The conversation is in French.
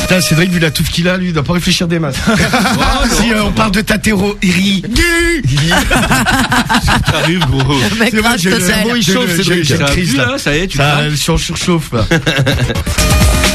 Putain, Cédric, vu la touffe qu'il a, lui, il doit pas réfléchir des masses. Si on parle de Tatero, il T'arrives, gros. Le mec crache j'ai le le sel. cerveau, il chauffe, Cédric. J'ai une crise, là, ça y est, tu Ça, craques. je suis en surchauffe, là.